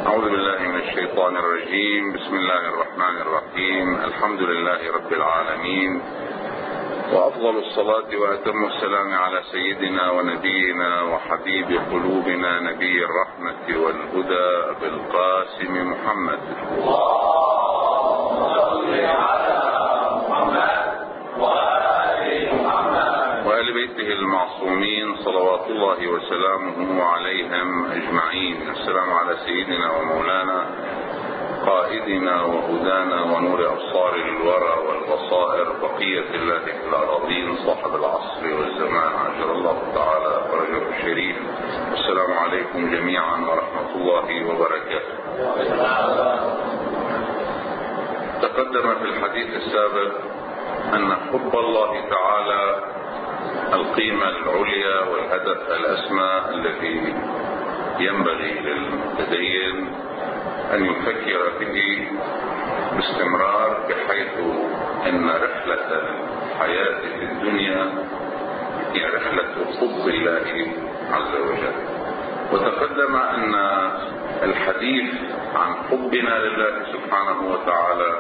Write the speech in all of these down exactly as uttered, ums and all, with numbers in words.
أعوذ بالله من الشيطان الرجيم. بسم الله الرحمن الرحيم. الحمد لله رب العالمين، وأفضل الصلاة وأتم السلام على سيدنا ونبينا وحبيب قلوبنا نبي الرحمة والهدى أبي القاسم محمد وآل بيته المعصومين صلوات الله وسلامه عليهم أجمعين. السلام على سيدنا ومولانا قائدنا وهدانا ونور أبصار الورى والبصائر بقية الله في الأراضين صاحب العصر والزمان عجل الله تعالى فرجه الشريف. السلام عليكم جميعا ورحمة الله وبركاته. تقدم في الحديث السابق أن حب الله تعالى القيمة العليا والهدف الأسمى الذي ينبغي للمتدين أن يفكر به باستمرار، بحيث أن رحلة الحياة في الدنيا هي رحلة حب الله عز وجل. وتقدم أن الحديث عن حبنا لله سبحانه وتعالى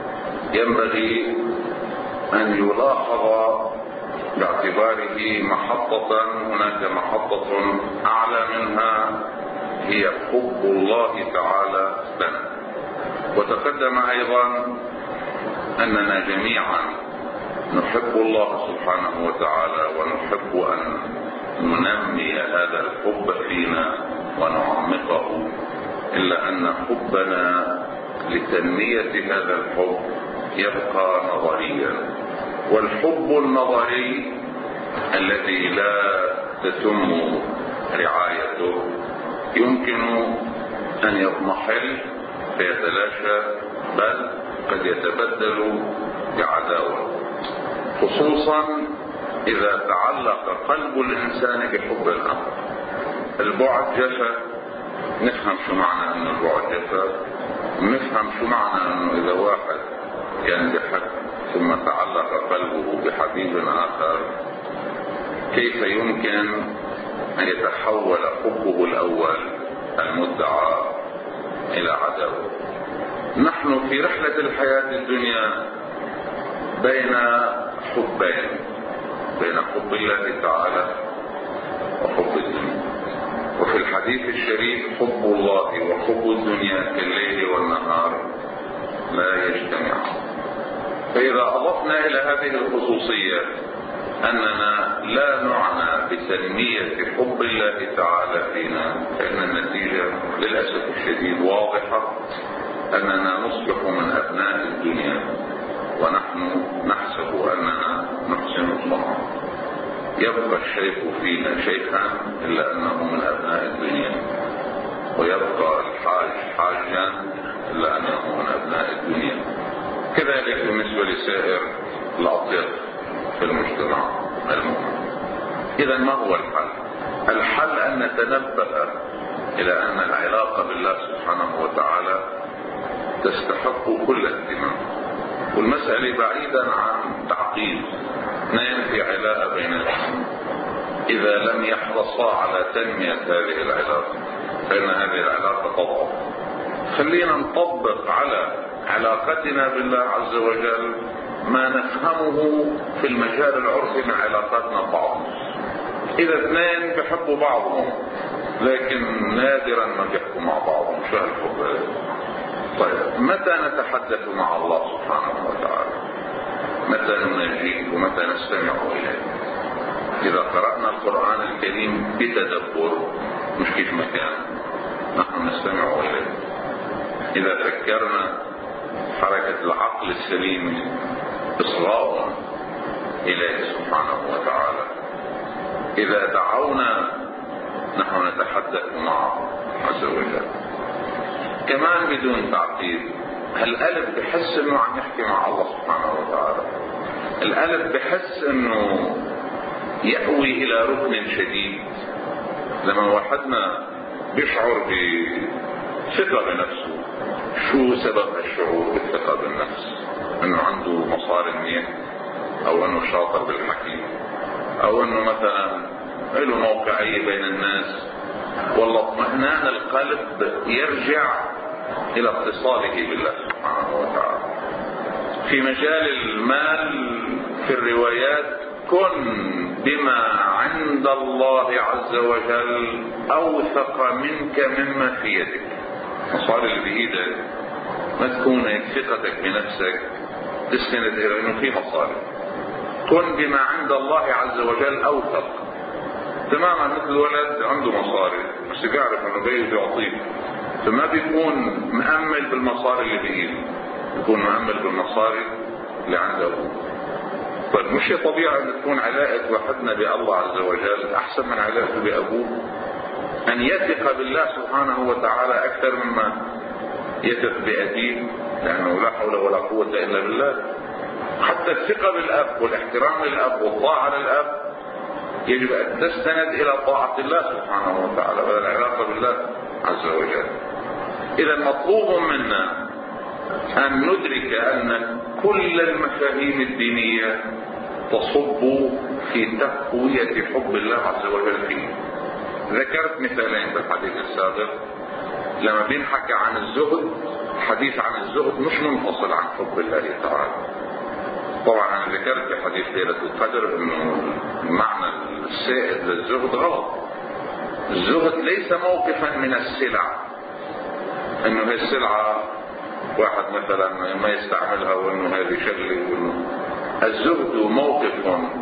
ينبغي أن يلاحظ باعتباره محطة، هناك محطة أعلى منها هي حب الله تعالى لنا. وتقدم أيضا أننا جميعا نحب الله سبحانه وتعالى، ونحب أن ننمي هذا الحب فينا ونعمقه، إلا أن حبنا لتنمية هذا الحب يبقى نظريا. والحب النظري الذي لا تتم رعايته يمكن أن يضمحل فيتلاشى، بل قد يتبدل بعداوة، خصوصا إذا تعلق قلب الإنسان بحب الآخر. البعد جفا، نفهم شو معنى أن البعد جفا، ونفهم شو معنى أنه إذا واحد كان بحب ثم تعلق قلبه بحبيب آخر كيف يمكن أن يتحول حبه الأول المدعى إلى عداوة. نحن في رحلة الحياة الدنيا بين حبين، بين حب الله تعالى وحب الدنيا. وفي الحديث الشريف حب الله وحب الدنيا كالليل والنهار لا يجتمعان. فإذا أضفنا إلى هذه الخصوصية أننا لا نعنى بتنمية حب الله تعالى فينا، فإن النتيجة للأسف الشديد واضحة، أننا نصبح من أبناء الدنيا ونحن نحسب أننا نحسن الصنع. يبقى الشيخ فينا شيخا إلا أنه من أبناء الدنيا، ويبقى الحاج حاجا إلا أنه من أبناء الدنيا. كذلك بالنسبة لسائر الأطياف في المجتمع المؤمن. إذا ما هو الحل؟ الحل أن نتنبه إلى أن العلاقة بالله سبحانه وتعالى تستحق كل اهتمام، والمسألة بعيدا عن تعقيد. اثنين في علاقة بينهم، إذا لم يحرصا على تنمية هذه العلاقة فإن هذه العلاقة تضعف. خلينا نطبق على علاقتنا بالله عز وجل ما نفهمه في المجال العرفي من علاقاتنا ببعض. إذا اثنين بيحبوا بعضهم لكن نادرا ما بيحكوا مع بعضهم، شو هالحب؟ طيب متى نتحدث مع الله سبحانه وتعالى؟ متى نناجيه ومتى نستمع إليه؟ إذا قرأنا القرآن الكريم بتدبر، مش كيف ما كان، نحن نستمع إليه. إذا فكرنا حركة العقل السليم إصغاء إليه سبحانه وتعالى. إذا دعونا نحن نتحدث معه عز وجل. كمان بدون تعقيد، هالقلب بحس انه عم يحكي مع الله سبحانه وتعالى. القلب بحس انه يأوي الى ركن شديد. لما واحدنا بيشعر بثقة بنفسه، شو سبب الشعور بالثقة بالنفس؟ انه عنده مصاري منيح، او انه شاطر بالحكي، او انه مثلا له موقعية بين الناس، والله اطمئنان القلب يرجع إلى اتصاله بالله سبحانه وتعالى. في مجال المال في الروايات: كن بما عند الله عز وجل أوثق منك مما في يدك. مصاري اللي بإيدك ما تكون ثقتك بنفسك تستند إلى أنه في مصاري. كن بما عند الله عز وجل أوثق، تماما مثل ولد عنده مصاري بس بيعرف أنه بيه بيعطيه، فما بيكون مأمل بالمصاري اللي بإيده، بيكون مأمل بالمصاري اللي عنده. طيب مش طبيعي أن تكون علاقة واحدنا بالله عز وجل أحسن من علاقته بأبوه؟ أن يثق بالله سبحانه وتعالى أكثر مما يثق بأبيه، لأنه لا حول ولا قوة إلا بالله. حتى الثقة بالأب والاحترام للأب والطاعة للأب يجب أن تستند إلى طاعة الله سبحانه وتعالى ولا العلاقة بالله عز وجل. إذا مطلوب منا أن ندرك أن كل المفاهيم الدينية تصب في تقوية حب الله عز وجل فيه. ذكرت مثالين بالحديث السابق. لما بينحكى عن الزهد، الحديث عن الزهد مش منفصل عن حب الله تعالى. طبعا أنا ذكرت في حديث ليلة القدر أنه المعنى السائد للزهد غلط. الزهد ليس موقفا من السلع، أنه هي السلعة واحد مثلا ما يستعملها وأنه هذه شغلة. الزهد موقف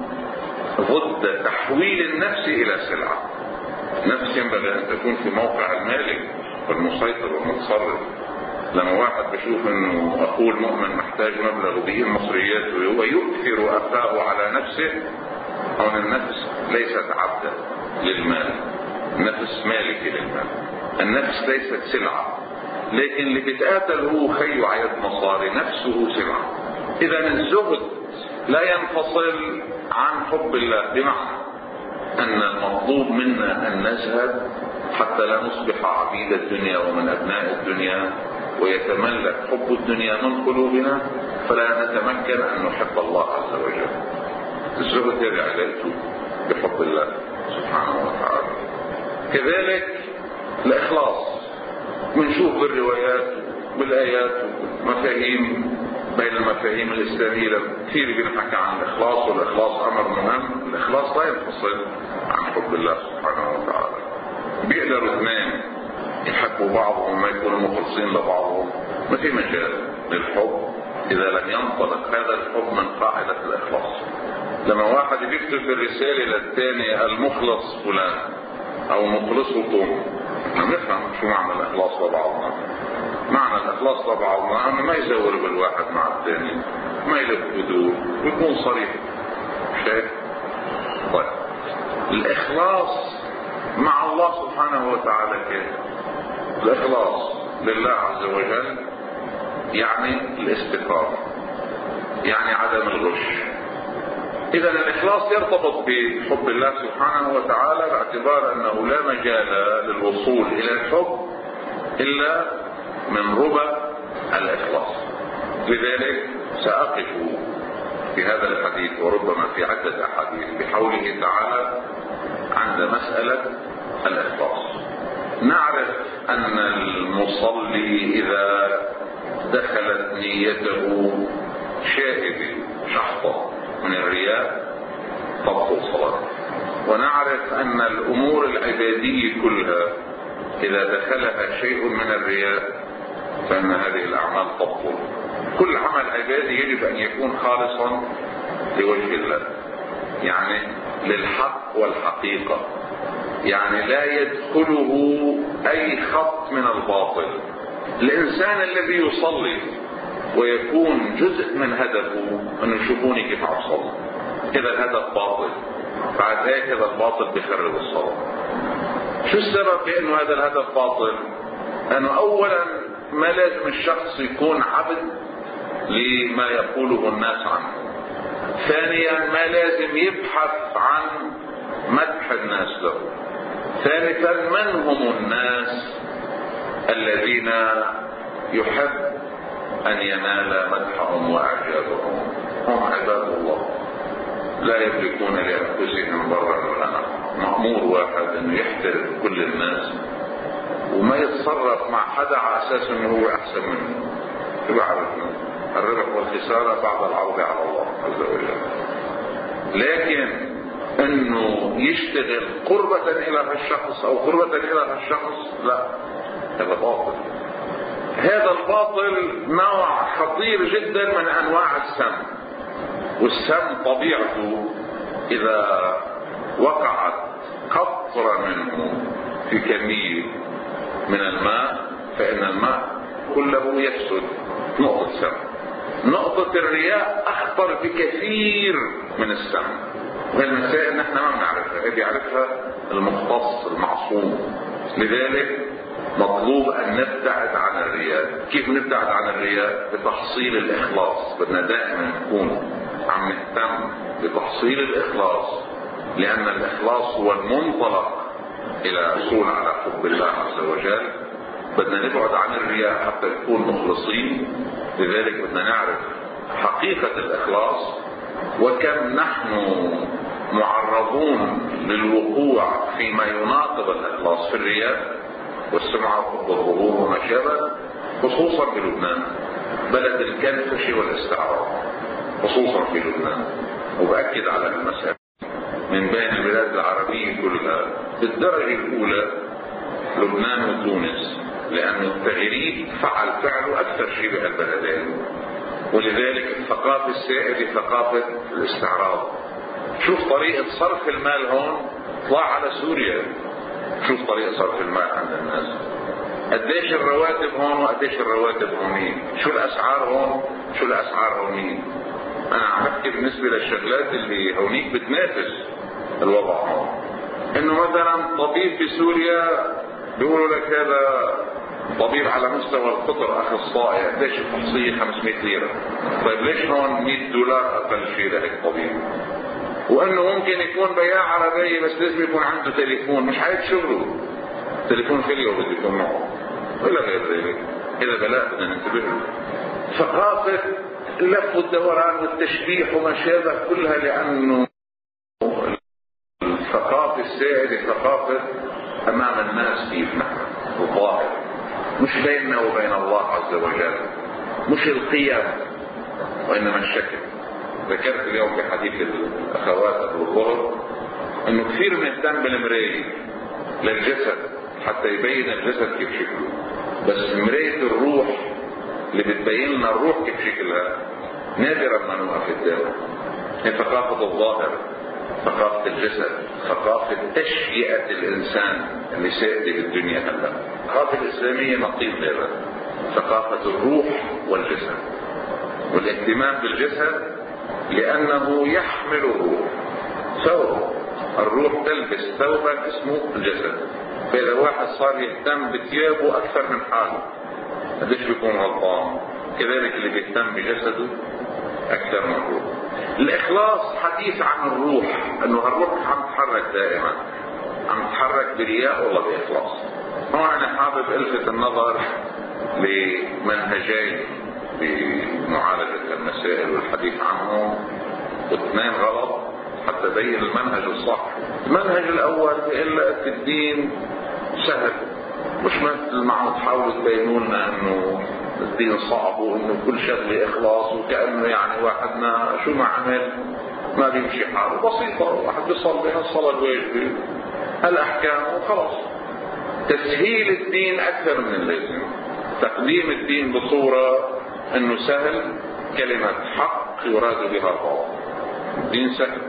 ضد تحويل النفس إلى سلعة. نفس ينبغي أن تكون في موقع المالك والمسيطر والمتصرف. لما واحد بشوف انه اخوه المؤمن محتاج مبلغ به مصرياته ويؤثر اخاه على نفسه، هون النفس ليست عبدا للمال، النفس مالكة للمال. النفس ليست سلعة، لكن اللي بيتقاتل هو خيه عيد مصاري، نفسه سلعة. اذا الزهد لا ينفصل عن حب الله، بمعنى ان المطلوب منا ان نزهد حتى لا نصبح عبيد الدنيا ومن ابناء الدنيا ويتملك حب الدنيا من قلوبنا، فلا نتمكن ان نحب الله عز وجل. الزهد هذه علاقته بحب الله سبحانه وتعالى. كذلك الاخلاص، بنشوف بالروايات بالايات مفاهيم بين المفاهيم الاسلاميه كثير بنحكي عن الاخلاص، والاخلاص امر مهم. الاخلاص لا ينفصل عن حب الله سبحانه وتعالى. بيقدروا اثنين يحبوا بعضهم ما يكونوا مخلصين لبعضهم، ما في مجال للحب اذا لم ينطلق هذا الحب من قاعدة الاخلاص. لما واحد بيكتب الرسالة للثاني المخلص فلان او مخلصكم، نفهم شو معنى الاخلاص لبعضنا. معنى الاخلاص لبعضنا انه ما يزور بالواحد مع الثاني، ما يلف بدور، ويكون صريح. شايف؟ طيب الاخلاص مع الله سبحانه وتعالى كيف؟ الإخلاص لله عز وجل يعني الاستقامة، يعني عدم الغش. إذا الإخلاص يرتبط بحب الله سبحانه وتعالى، باعتبار أنه لا مجال للوصول إلى الحب إلا من ربى الإخلاص. لذلك سأقف في هذا الحديث وربما في عدة أحاديث بحوله تعالى عند مسألة الإخلاص. نعرف أن المصلي إذا دخلت نيته شائبة شحطة من الرياء تبطل صلاته، ونعرف أن الأمور العبادية كلها إذا دخلها شيء من الرياء فإن هذه الأعمال تبطل. كل عمل عبادي يجب أن يكون خالصا لوجه الله، يعني للحق والحقيقة، يعني لا يدخله أي خط من الباطل. الإنسان الذي يصلي ويكون جزء من هدفه أن يشوفوني كيف أصلي، كذا الهدف باطل، بعد هيك هذا الباطل بيخرب الصلاة. شو السبب في أنه هذا الهدف باطل؟ أنه أولا ما لازم الشخص يكون عبد لما يقوله الناس عنه. ثانيا ما لازم يبحث عن مدح الناس له. ثالثا من هم الناس الذين يحب أن ينال مدحهم وإعجابهم؟ هم عباد الله. لا يملكون لأنفسهم ضرا ولا نفعا. مأمور واحد انه يحترم كل الناس وما يتصرف مع حدا على اساس انه هو احسن منه. يعرف الربح والخسارة بعد العرض على الله عز وجل. لكن انه يشتغل قربة الى هالشخص او قربة الى هالشخص، لا، هذا باطل. هذا الباطل نوع خطير جدا من انواع السم. والسم طبيعته اذا وقعت قطرة منه في كمية من الماء فان الماء كله يفسد. نقطة سم. نقطة الرياء اخطر بكثير من السم. وهالمسائل نحن ما بنعرفها، اللي بيعرفها المختص المعصوم. لذلك مطلوب ان نبتعد عن الرياء. كيف نبتعد عن الرياء؟ بتحصيل الاخلاص. بدنا دائما نكون عم نهتم بتحصيل الاخلاص، لان الاخلاص هو المنطلق الى الحصول على حب الله عز وجل. بدنا نبعد عن الرياء حتى نكون مخلصين. لذلك بدنا نعرف حقيقة الاخلاص، وكم نحن معرضون للوقوع فيما يناقض الاخلاص في الرياء والسمعة والظهور وما شابه، خصوصا في لبنان بلد الكنفش والاستعراض، خصوصا في لبنان. وبأكد على المسألة من بين البلاد العربية كلها بالدرجة الأولى لبنان وتونس، لأن التغريب فعل فعله أكثر شيء بهالبلدين. ولذلك الثقافة السائدة ثقافة الاستعراض. شوف طريقة صرف المال هون، طلع على سوريا. شوف طريقة صرف المال عند الناس، قديش الرواتب هون وقديش الرواتب هونين، شو الأسعار هون شو الأسعار هونين. أنا عم بحكي بالنسبة للشغلات اللي هونيك بتنافس الوضع هون. إنه مثلا طبيب في سوريا بيقولوا لك هذا طبيب على مستوى القطر اخصائي، قديش الفحصيه خمسمية ليرة. طيب ليش هون مية دولار اقل شيء لهيك طبيب؟ وانه ممكن يكون بياع عربيه بس لازم يكون عنده تليفون، مش حياة شغله تليفون فيليو بده يكون معه ولا غير ذلك. هذا بلاء بدنا ننتبه له. ثقافه اللف والدوران والتشبيح وما شابه كلها، لانه الثقافه السائده ثقافه امام الناس كيف نحن الظاهر، مش بيننا وبين الله عز وجل، مش القيم وانما الشكل. ذكرت اليوم بحديث الاخوات ابو الظهر انه كثير بنهتم بالمرايه للجسد حتى يبين الجسد كيف شكله، بس مرايه الروح اللي بتبين لنا الروح كيف شكلها نادرا ما نوقف قدامها. هي ثقافه الظاهر، ثقافة الجسد، ثقافة تشيئة الإنسان اللي سائدة بالدنيا هلا. الثقافة الإسلامية نقيض هذا، ثقافة الروح والجسد، والاهتمام بالجسد لأنه يحمل الروح. ثوب الروح تلبس ثوبا اسمه الجسد، فإذا واحد صار يهتم بثيابه أكثر من حاله قديش بيكون غلطان. كذلك اللي بيهتم بجسده أكثر من الروح. الإخلاص حديث عن الروح، أنه الروح عم تتحرك دائما، عم تتحرك برياء ولا بإخلاص. هون أنا حابب ألفت النظر لمنهجين بمعالجة المسائل والحديث عنهم، واثنين غلط حتى بين المنهج الصح. المنهج الأول بيقول لك الدين سهل، مش مثل ما عم تحاولوا تبينوا لنا انه الدين صعب وانه كل شغله اخلاص، وكانه يعني واحدنا شو ما عمل ما بيمشي حاله. بسيطه، واحد بيصلي الصلاه الواجبه الاحكام وخلاص. تسهيل الدين اكثر من اللازم. تقديم الدين بصوره انه سهل، كلمه حق يراد بها الباطل. الدين سهل،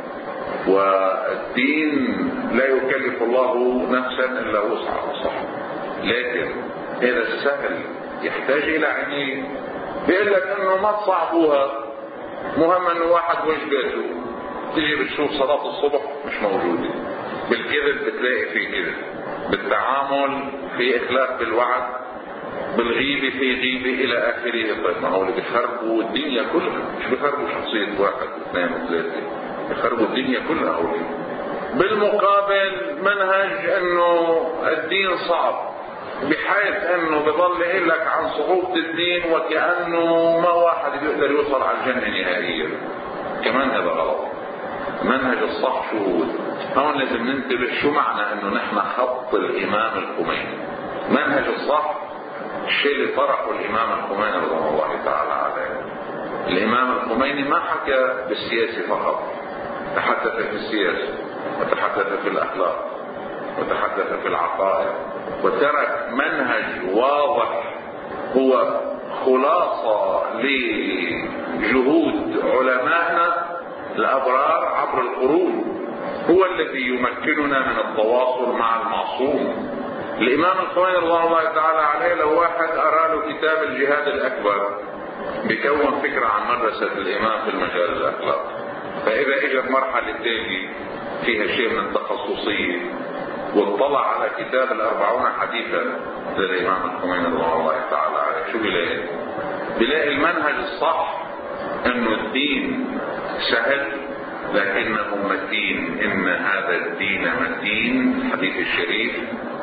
والدين لا يكلف الله نفسا الا وسعها، صح، لكن هذا السهل يحتاج الى عناية. بيقول لك انه ما تصعبوها، مهم انه واحد واجباته تيجي بتشوف صلاة الصبح مش موجودة، بالكذب بتلاقي في كذب، بالتعامل في اخلاف بالوعد، بالغيبة في غيبة الى اخره. طيب ما هو اللي بيخربوا الدنيا كلها، مش بيخربوا شخصية واحد واثنين وثلاثة، بيخربوا الدنيا كلها هولي. بالمقابل منهج انه الدين صعب، بحيث انه بضل يقول لك عن صعوبة الدين وكأنه ما واحد بيقدر يوصل على الجنة نهائيا. كمان هذا غلط. منهج الصح شهود. هون لازم ننتبه شو معنى انه نحن خط الامام الخميني. منهج الصح الشيء اللي طرحه الامام الخميني رضوان الله تعالى عليه. الامام الخميني ما حكى بالسياسة فقط، تحدث في السياسة وتحدث في الاخلاق وتحدث في العقائد، وترك منهج واضح هو خلاصة لجهود علمائنا الأبرار عبر القرون، هو الذي يمكننا من التواصل مع المعصوم. الإمام الخميني رضوان الله تعالى عليه لو واحد أرى له كتاب الجهاد الأكبر بيكون فكرة عن مدرسة الإمام في المجال الأخلاقي، فإذا إجت مرحلة تانية فيها شيء من التخصصية واطلع على كتاب الأربعون حديثا للإمام الخميني رضوان الله تعالى عليه، شو بيلاقي؟ بيلاقي المنهج الصح إنه الدين سهل لكنه متين، إن هذا الدين متين، الحديث الشريف،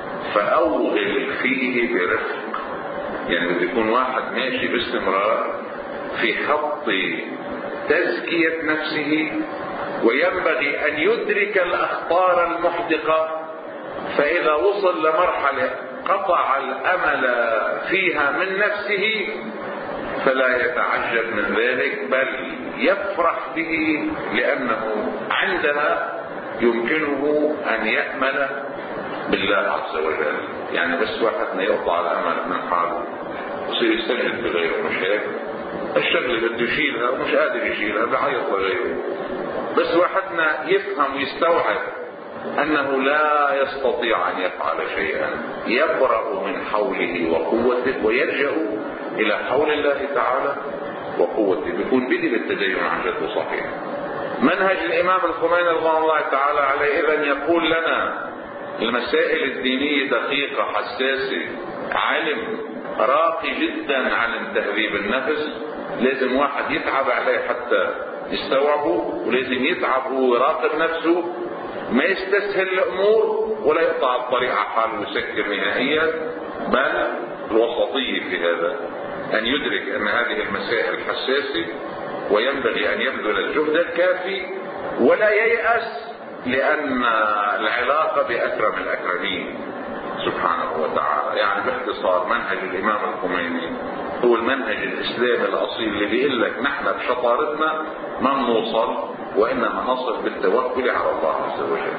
فأوغل فيه برفق. يعني بده يكون واحد ماشي باستمرار في خط تزكية نفسه، وينبغي أن يدرك الأخطار المحدقة، فإذا وصل لمرحلة قطع الأمل فيها من نفسه فلا يتعجب من ذلك، بل يفرح به، لأنه عندها يمكنه أن يأمل بالله عز وجل. يعني بس واحد ما يقطع الأمل من حاله يصير يستجد بغيره، مش هيك؟ الشغل بده يشيلها ومش قادر يشيلها بعيط لغيره. بس واحدنا يفهم ويستوعب أنه لا يستطيع أن يفعل شيئا، يبرأ من حوله وقوته ويلجأ إلى حول الله تعالى وقوته، بيكون بدي بالتدين عن جد صحيح. منهج الإمام الخميني رضوان الله تعالى عليه إذن يقول لنا المسائل الدينية دقيقة حساسة، علم راقي جدا، علم تهذيب النفس، لازم واحد يتعب عليه حتى يستوعبه، ولازم يتعب هو يراقب نفسه، ما يستسهل الأمور ولا يقطع الطريق على حاله ويسكر نهائيا، بل الوسطية في هذا، أن يدرك أن هذه المسائل حساسة وينبغي أن يبذل الجهد الكافي ولا ييأس، لأن العلاقة بأكرم الأكرمين سبحانه وتعالى. يعني باختصار منهج الإمام الخميني هو المنهج الإسلامي الأصيل اللي بيقول لك نحن بشطارتنا ما نوصل، وإنما نصل بالتوكل على الله عز وجل.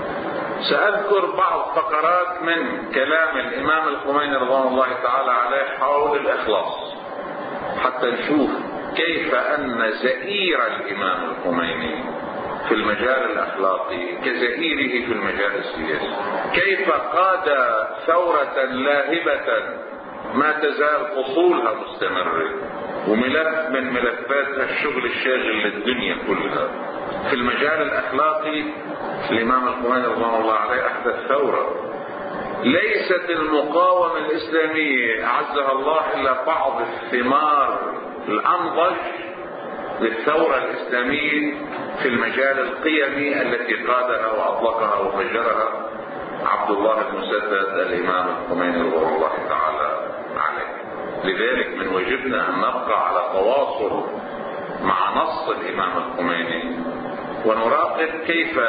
سأذكر بعض فقرات من كلام الإمام الخميني رضوان الله تعالى عليه حول الإخلاص، حتى نشوف كيف أن زئير الإمام الخميني في المجال الأخلاقي كزئيره في المجال السياسي، كيف قاد ثورة لاهبة ما تزال فصولها مستمرة، وملف من ملفات الشغل الشاغل للدنيا كلها. في المجال الأخلاقي الإمام الخميني رضوان الله عليه أحدث ثورة ليست المقاومة الإسلامية أعزها الله إلا بعض الثمار الأنضج للثورة الإسلامية في المجال القيمي التي قادها وأطلقها وفجرها عبد الله المسدد الإمام الخميني رضوان الله تعالى عليه. لذلك من واجبنا أن نبقى على تواصل مع نص الإمام الخميني ونراقب كيف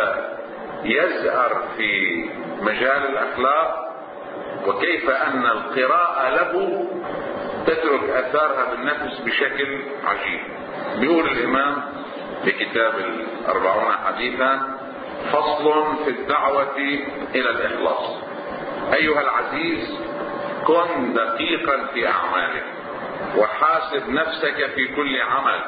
يزأر في مجال الأخلاق، وكيف أن القراءة له تترك أثارها بالنفس بشكل عجيب. بيقول الإمام في كتاب الأربعون حديثا: فصل في الدعوة إلى الإخلاص. أيها العزيز، كن دقيقا في أعمالك، وحاسب نفسك في كل عمل،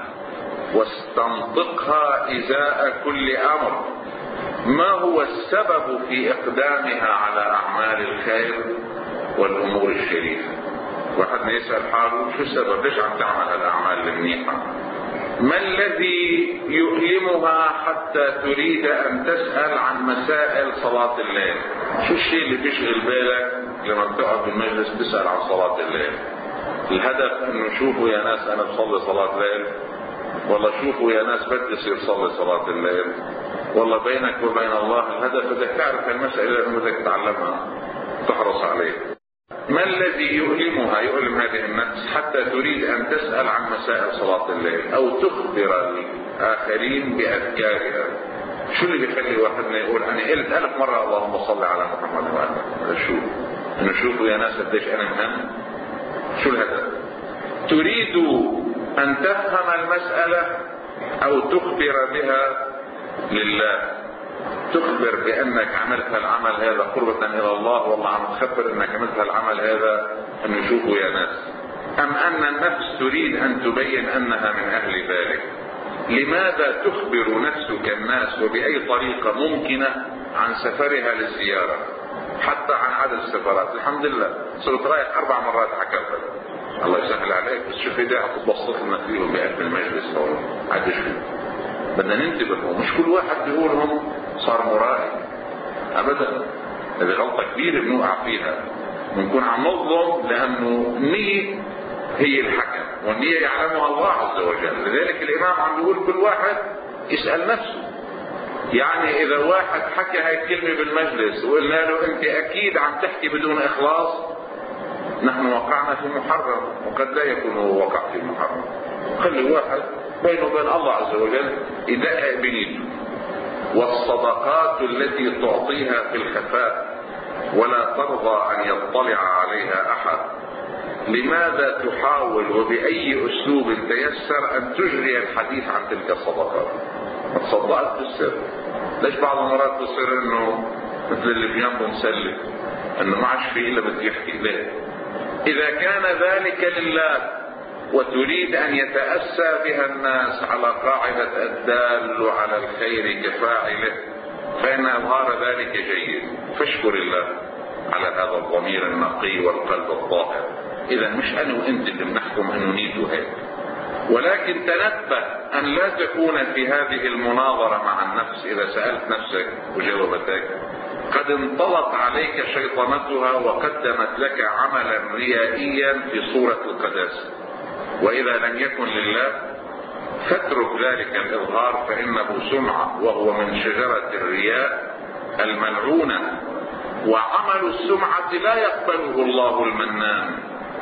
واستنطقها إزاء كل أمر. ما هو السبب في إقدامها على أعمال الخير والأمور الشريفة؟ واحد يسأل حاله شو السبب؟ ليش عم تعمل الأعمال المنيحة؟ ما الذي يؤلمها حتى تريد أن تسأل عن مسائل صلاة الليل؟ شو الشيء اللي بيشغل بالك لما بتقعد بالمجلس تسأل عن صلاة الليل؟ الهدف انه شوفوا يا ناس انا بصلي صلاة الليل، والله شوفوا يا ناس بدي يصير صلي صلاة الليل، والله بينك وبين الله الهدف بدك تعرف المسألة لأنه بدك تتعلمها تحرص عليه. ما الذي يؤلمها، يؤلم هذه النفس حتى تريد أن تسأل عن مسائل صلاة الليل أو تخبر الآخرين بأذكارها؟ شو اللي بيخلي واحدنا يقول انا قلت الف مرة اللهم صل على محمد وآله؟ شو انه شوفوا يا ناس قديش انا مهم؟ شو الهدف؟ تريد ان تفهم المسألة او تخبر بها لله، تخبر بانك عملت هالعمل هذا قربة الى الله، والله عم تخبر انك عملت هالعمل هذا انه يشوفوا يا ناس، ام ان النفس تريد ان تبين انها من اهل ذلك؟ لماذا تخبر نفسك الناس وباي طريقة ممكنة عن سفرها للزيارة، حتى عن عدد السفرات؟ الحمد لله صرت رايح اربع مرات حكرت، الله يسهل عليك، بس شوف ايدي تبسط لنا فيهم بقلب المجلس هون عاد شو بدنا ننتبه. مش كل واحد بيقولهم صار مرائي ابدا، هذه غلطة كبيرة بنوقع فيها، بنكون عم نظلم لانه النية هي الحكم، والنية يعلمها الله عز وجل. لذلك الامام عم بيقول كل واحد يسأل نفسه. يعني اذا واحد حكى هاي الكلمة بالمجلس وقلنا له انت اكيد عم تحكي بدون اخلاص، نحن وقعنا في محرم، وقد لا يكون هو وقع في محرم. خلي واحد بينه وبين الله عز وجل يدقق بنيته. والصدقات التي تعطيها في الخفاء ولا ترضى ان يطلع عليها احد، لماذا تحاول وبأي أسلوب تيسر أن تجري الحديث عن تلك الصدقات؟ ما تصدقت بالسر. ليش بعض المرات تصير إنه مثل اللي بجنبه مسلك إنه ما عادش فيه إلا بده يحكي؟ ليه؟ إذا كان ذلك لله وتريد أن يتأسى بها الناس على قاعدة الدال على الخير كفاعله، فإن إظهار ذلك جيد، فاشكر الله على هذا الضمير النقي والقلب الطاهر. إذا مش أنا وإنت اللي بنحكم إنه نيته هيك، ولكن تنبه أن لا تكون في هذه المناظرة مع النفس إذا سألت نفسك وجاوبتك قد انطلت عليك شيطنتها وقدمت لك عملا ريائيا في صورة القداسة، وإذا لم يكن لله فاترك ذلك الإظهار فإنه سمعة، وهو من شجرة الرياء الملعونة. وعمل السمعة لا يقبله الله المنان،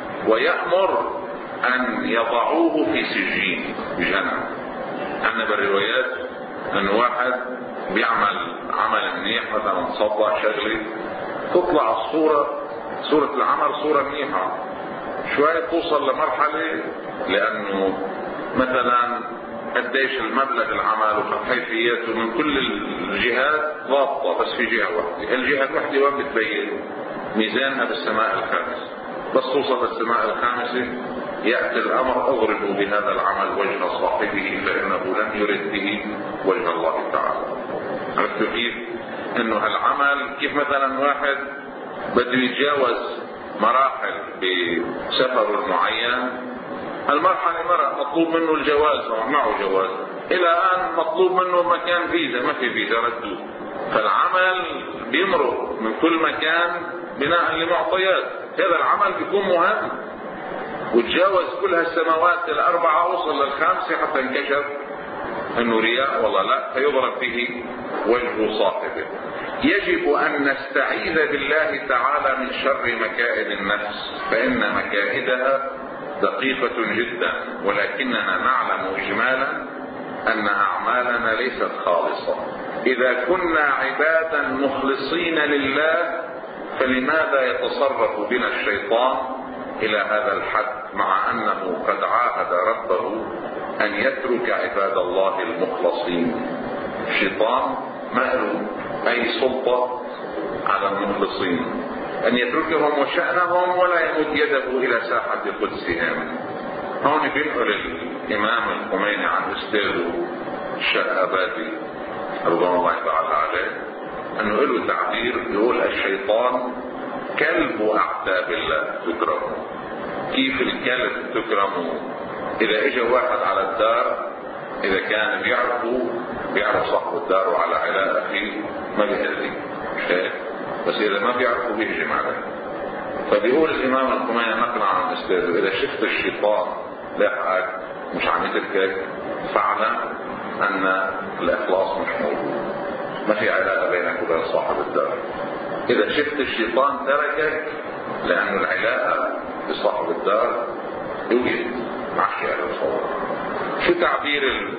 ويأمر أن يضعوه في سجين جهنم. أنا بالروايات أن واحد بيعمل عمل منيح، مثلا صدق شغلي، تطلع الصورة صورة العمل صورة منيحة، شوية توصل لمرحلة لأنه مثلا قديش المبلغ العمل وكيفيته من كل الجهات ضابطة، بس في جهة واحدة، الجهة الواحدة وين بتبين ميزانها بالسماء الخامسة، بس توصل للسماء الخامسة يأتي الأمر اضربوا بهذا العمل وجه صاحبه فإنه لم يرد به وجه الله تعالى. عرفتوا كيف؟ إنه هالعمل كيف مثلا واحد بده يتجاوز مراحل بسفر معين، المرحلة مرة مطلوب منه الجواز ومعه جواز، إلى الآن مطلوب منه مكان فيزا، ما في فيزا ردوه، فالعمل بيمرق من كل مكان بناء لمعطيات. هذا العمل بيكون مهم، وتجاوز كل هالسماوات الأربعة وصل للخامسة حتى انكشف انه رياء والله لا، فيضرب فيه وجه صاحبه. يجب ان نستعيذ بالله تعالى من شر مكائد النفس، فان مكائدها دقيقة جدا، ولكننا نعلم اجمالا ان اعمالنا ليست خالصة. اذا كنا عبادا مخلصين لله فلماذا يتصرف بنا الشيطان الى هذا الحد، مع انه قد عاهد ربه ان يترك عباد الله المخلصين؟ الشيطان ما له اي سلطة على المخلصين ان يتركهم وشأنهم ولا يمد يده الى ساحة قدسهم. هون بينقل الامام الخميني عن استاذه الشهابادي رضوان الله تعالى عليه انه له تعبير يقول الشيطان كلب اعتاب الله تكرمه. كيف الكلب تكرمه؟ اذا اجى واحد على الدار، اذا كان بيعرفه بيعرف صاحب الدار وعلى علاقة فيه ما بيهزي، بس اذا ما بيعرفه بيهجم عليه. فبيقول الامام الخميني نقل عن استاذه اذا شفت الشيطان لاحقك مش عم يتركك فاعلم ان الاخلاص مش موجود، ما في علاقة بينك وبين صاحب الدار. اذا شفت الشيطان تركك لانه العلاقة بصاحب الدار يوجد معشي على الصور. شو تعبير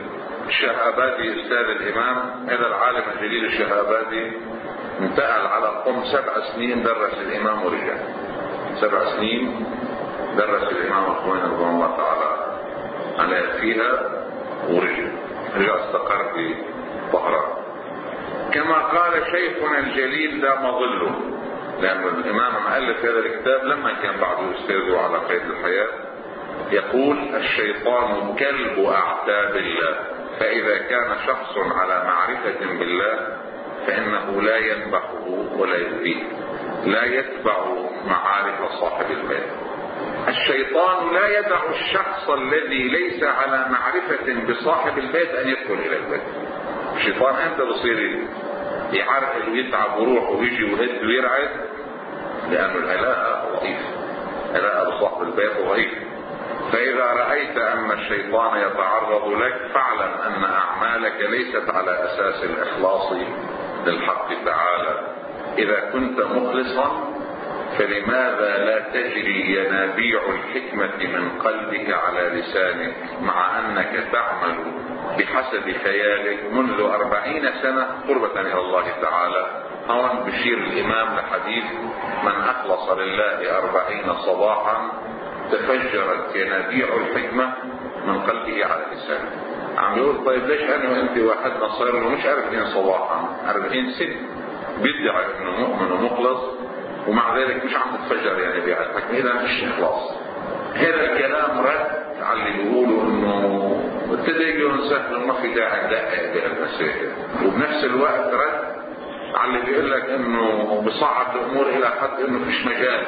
الشهابادي أستاذ الإمام، هذا العالم الجليل الشهابادي انتقل على قم سبع سنين درس الإمام ورجع. سبع سنين درس الإمام الخميني رضي الله تعالى عليه فيها ورجع، رجع استقر في طهران. كما قال شيخنا الجليل دام ظله، لأن الإمام مؤلف هذا الكتاب لما كان بعده أستاذه على قيد الحياة، يقول: الشيطان كلب أعتاب الله، فإذا كان شخص على معرفة بالله فإنه لا ينبحه ولا يؤذيه، لا يتبع معارف صاحب البيت. الشيطان لا يدع الشخص الذي ليس على معرفة بصاحب البيت أن يدخل إلى البيت. الشيطان أنت بصير يعرقل ويتعب ويروح ويجي ويهد ويرعد، لأن العلاقة ضعيف، علاقة بصاحب البيت ضعيف. فإذا رأيت أن الشيطان يتعرض لك فاعلم أن أعمالك ليست على أساس الإخلاص للحق تعالى. إذا كنت مخلصا فلماذا لا تجري ينابيع الحكمة من قلبك على لسانك، مع أنك تعمل بحسب خيالك منذ أربعين سنة قربة إلى الله تعالى. هون بشير الإمام لحديث: من أخلص لله أربعين صباحا تفجرت ينابيع الحكمة من قلبه على لسانه. عم يقول: طيب ليش أنا وأنت واحدنا صار له مش أربعين صباحا، أربعين سنة بيدعي إنه مؤمن ومخلص ومع ذلك مش عم تتفجر ينابيع الحكمة؟ إذا مش إخلاص. هذا الكلام رد على اللي بيقولوا إنه التدين سهل وما في داعي ندقق بهالمسائل، وبنفس الوقت رد على اللي بيقول لك إنه بصعب الأمور إلى حد إنه فيش مجال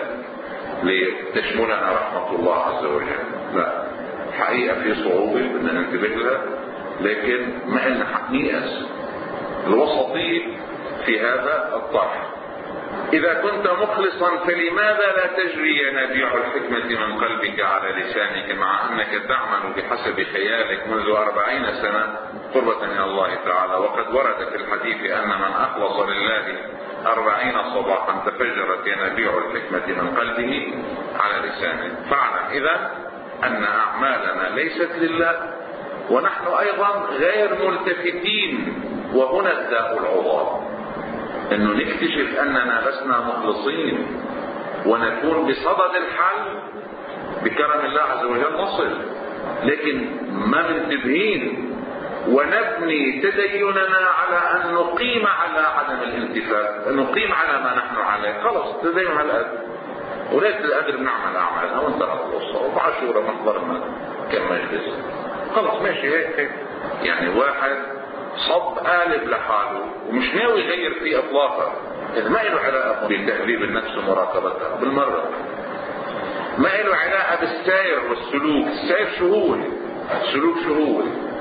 لتشملنا رحمة الله عز وجل. لا، حقيقة في صعوبة بدنا ننتبه لها، لكن ما لنا حق نيأس. الوسطية في هذا الطرح. إذا كنت مخلصا فلماذا لا تجري ينابيع الحكمة من قلبك على لسانك، مع أنك تعمل بحسب خيالك منذ أربعين سنة قربة إلى الله تعالى؟ وقد ورد في الحديث أن من أخلص لله أربعين صباحا تفجرت ينابيع الحكمة من قلبه على لسانه. فاعلم إذا أن أعمالنا ليست لله، ونحن أيضا غير ملتفتين. وهنا الداء العظام، انه نكتشف اننا لسنا مخلصين ونكون بصدد الحل بكرم الله عز وجل نصل، لكن ما منتبهين ونبني تديننا على ان نقيم على عدم الالتفات، نقيم على ما نحن عليه. خلص تدين على القدر، وليس القدر بنعمل اعمالها وانتهت القصه، وبعشوره محضرنا كم مجلس خلص ماشي هيك هيك. يعني واحد صب قالب لحاله ومش ناوي يغير فيه اطلاقا، إذا ما له علاقه بتهذيب النفس ومراقبتها بالمره، ما له علاقه بالسير والسلوك. السير شو هو؟ السلوك شو هو؟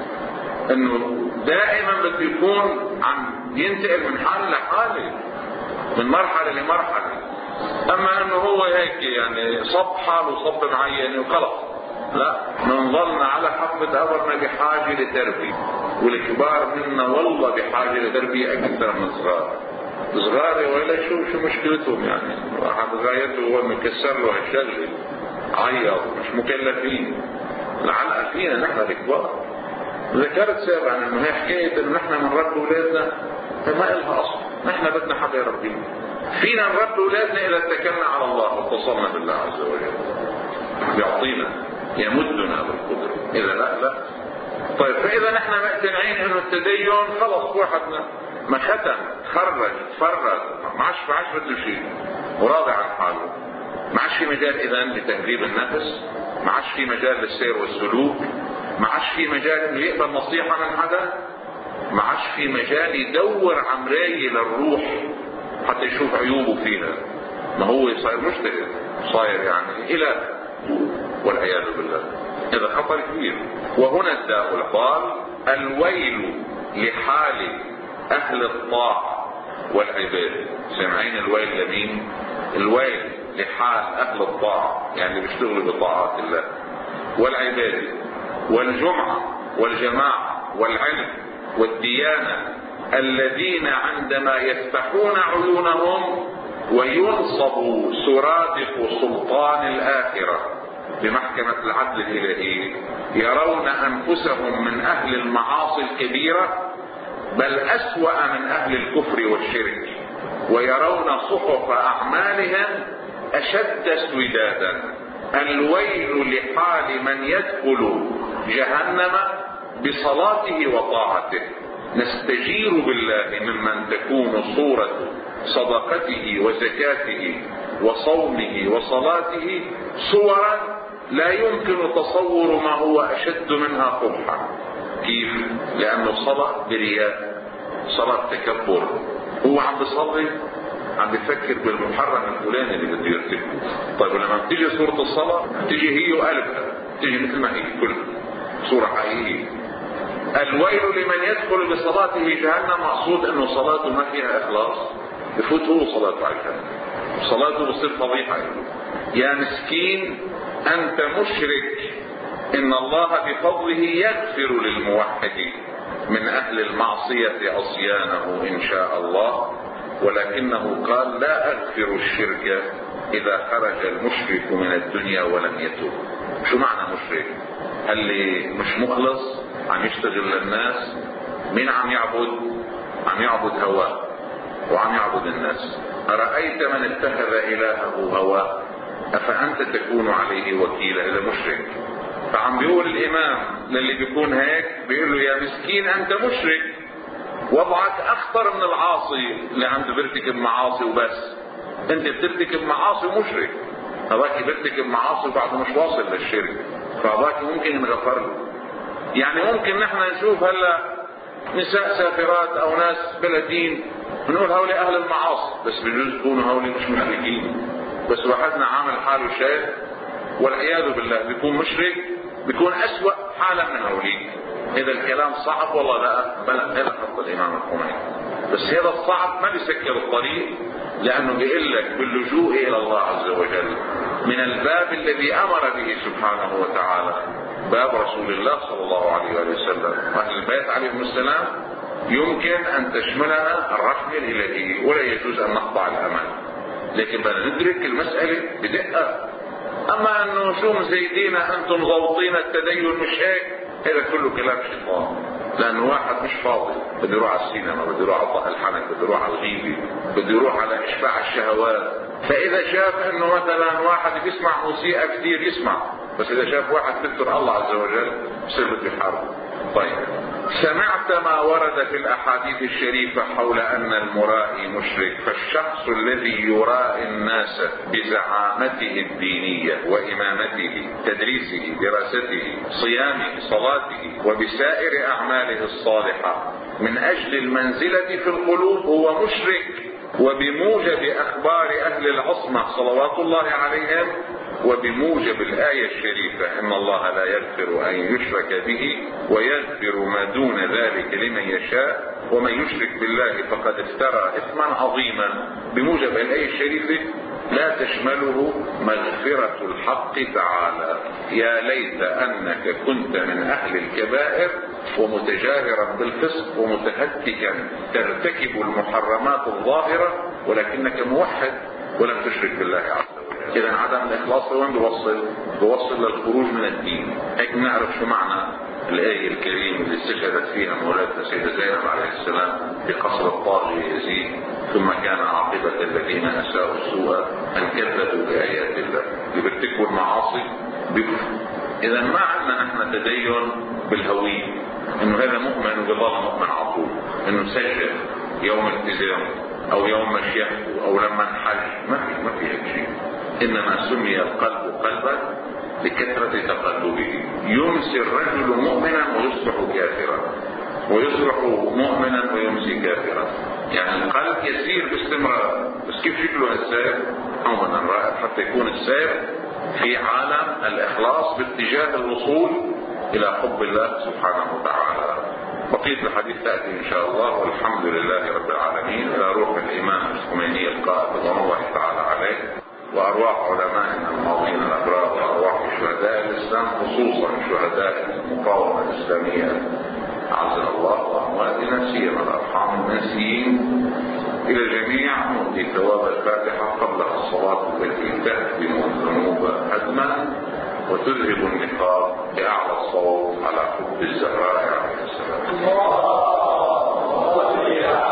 انه دائما بده يكون عم ينتقل من حال لحاله، من مرحله لمرحله. اما انه هو هيك يعني صب حاله صب معين وخلص، لا، نظلنا على حفظ أمرنا بحاجة لتربية، والكبار منا والله بحاجة لتربية أكثر من صغار. صغار ولا شو شو مشكلتهم؟ يعني واحد غايته هو مكسر له هالشغله عيط، مش مكلفين. العلقة فينا نحن الكبار. ذكرت سابقا انه هي حكاية انه نحن بنربي اولادنا فما إلها اصل، نحن بدنا حدا يربينا. فينا نربي اولادنا اذا اتكلنا على الله واتصلنا بالله عز وجل، يعطينا يمدنا بالقدرة. إذا لا لا. طيب فإذا نحن مقتنعين إنه التدين خلص واحدنا ما ختم خرج تفرج ما عادش ما عادش بده شيء وراضي عن حاله، ما عادش في مجال إذا لتهذيب النفس، ما عادش في مجال للسير والسلوك، ما عادش في مجال إنه يقبل نصيحة من حدا، ما عادش في مجال يدور عن مراية للروح حتى يشوف عيوبه فيها. ما هو صاير مجتهد، صاير يعني إلى والعياذ بالله. هذا خطر كبير. وهنا الداء القال: الويل لحال أهل الطاعة والعبادة. سمعين الويل لمين؟ الويل لحال أهل الطاعة، يعني بيشتغلوا بطاعات الله والعبادة والجمعة والجماعة والعلم والديانة، الذين عندما يفتحون عيونهم وينصب سرادق سلطان الآخرة بمحكمة العدل الإلهي يرون أنفسهم من أهل المعاصي الكبيرة بل أسوأ من أهل الكفر والشرك، ويرون صحف أعمالهم أشد اسودادا. الويل لحال من يدخل جهنم بصلاته وطاعته. نستجير بالله ممن تكون صورة صدقته وزكاته وصومه وصلاته صورا لا يمكن تصور ما هو أشد منها قبحا. كيف؟ لأنه صلاة برياء، صلاة تكبر. هو عم بيصلي عم بيفكر بالمحرم الفلاني اللي بده يرتكبه. طيب لما بتيجي صورة الصلاة تيجي هي وقلبها، تيجي مثل ما هي كل صورة حقيقية. الويل لمن يدخل بصلاته جهنم، مقصود انه صلاته ما فيها اخلاص، بفوت هو صلاته على جهنم، صلاته بصير فضيحة. يا مسكين انت مشرك، ان الله بفضله يغفر للموحد من اهل المعصية عصيانه ان شاء الله، ولكنه قال لا اغفر الشرك اذا خرج المشرك من الدنيا ولم يتوب. شو معنى مشرك؟ اللي مش مخلص، عم يشتغل للناس. مين عم يعبد؟ عم يعبد هواه وعم يعبد الناس. أرأيت من اتخذ إلهه هواه أفأنت تكون عليه وكيلا؟ إذا مشرك. فعم بيقول الإمام للي بيكون هيك، بيقول له يا مسكين أنت مشرك، وضعك أخطر من العاصي اللي عنده بيرتكب معاصي وبس. أنت بترتكب معاصي ومشرك، هذاك بيرتكب معاصي وبعده مش واصل للشرك، فهذاك ممكن ينغفر له. يعني ممكن نحن نشوف هلا نساء سافرات او ناس بلا دين بنقول هؤلاء اهل المعاصي، بس بجوز يكونوا هؤلاء مش مشركين، بس واحدنا عامل حاله شيء والعياذ بالله بيكون مشرك، بيكون اسوأ حالا من هؤلاء. هذا الكلام صعب والله، لا بلا هذا خط الامام الخميني، بس هذا الصعب ما بيسكر الطريق، لانه بيقول لك باللجوء الى الله عز وجل من الباب الذي امر به سبحانه وتعالى، باب رسول الله صلى الله عليه وسلم واهل البيت عليهم السلام. يمكن ان تشملنا الرحمه الالهيه ولا يجوز ان نقطع الامل، لكن بدنا ندرك المساله بدقه. اما انه شو مزيدينا انتم ضابطين التدين مش هيك، هذا كله كلام شيطان. لانه واحد مش فاضي، بده يروح على السينما، بده يروح على الحنك، بده يروح على الغيبه، بده يروح على اشباع الشهوات. فاذا شاف انه مثلا واحد بيسمع موسيقى كثير يسمع، بس اذا شاف واحد بيذكر الله عز وجل بصير بده يحارب. طيب سمعت ما ورد في الاحاديث الشريفه حول ان المرائي مشرك. فالشخص الذي يرائي الناس بزعامته الدينيه وامامته، تدريسه، دراسته، صيامه، صلاته، وبسائر اعماله الصالحه من اجل المنزله في القلوب هو مشرك، وبموجب اخبار اهل العصمه صلوات الله عليهم، وبموجب الآية الشريفة إن الله لا يغفر أن يشرك به ويغفر ما دون ذلك لمن يشاء ومن يشرك بالله فقد افترى إثما عظيما. بموجب الآية الشريفة لا تشمله مغفرة الحق تعالى. يا ليت أنك كنت من أهل الكبائر ومتجاهرا بالفسق ومتهتكا ترتكب المحرمات الظاهرة ولكنك موحد ولم تشرك بالله عز وجل. إذا عدم الإخلاص وين بيوصل؟ بيوصل للخروج من الدين. هيك نعرف شو معنى الآية الكريمة اللي استشهدت فيها مولاتنا سيدة زينب عليه السلام في قصر الطاغية يزيد: ثم كان عاقبة الذين أساءوا السوء أن كذبوا بآيات الله. اللي بيرتكبوا المعاصي بيكفروا. إذا ما عندنا نحن تدين بالهوية إنه هذا مؤمن وبيضل مؤمن على طول، إنه سجل يوم التزامه أو يوم مشيخته أو لما انحج، ما في ما في هيك شيء. إنما سمي القلب قلبا لكثرة تقلبه. يمسي الرجل مؤمنا ويصبح كافرا، ويصبح مؤمنا ويمسي كافرا. يعني القلب يسير باستمرار، بس كيف شكله السير؟ أولا رائع حتى يكون السير في عالم الإخلاص باتجاه الوصول إلى حب الله سبحانه وتعالى. بقية الحديث تأتي إن شاء الله، والحمد لله رب العالمين. إلى روح الإمام الخميني القائد رضوان الله تعالى عليه، وأرواح علمائنا الماضين الأبرار، وأرواح شهداء الإسلام خصوصا شهداء المقاومة الإسلامية عزل الله وأمواتنا سيما الأرحام المنسيين. إلى الجميع نؤتي ثواب الفاتحة قبل الصلاة التي تهدم الذنوب هدما وتذهب النقاب بأعلى الصوت على حب الزهراء عليه السلام.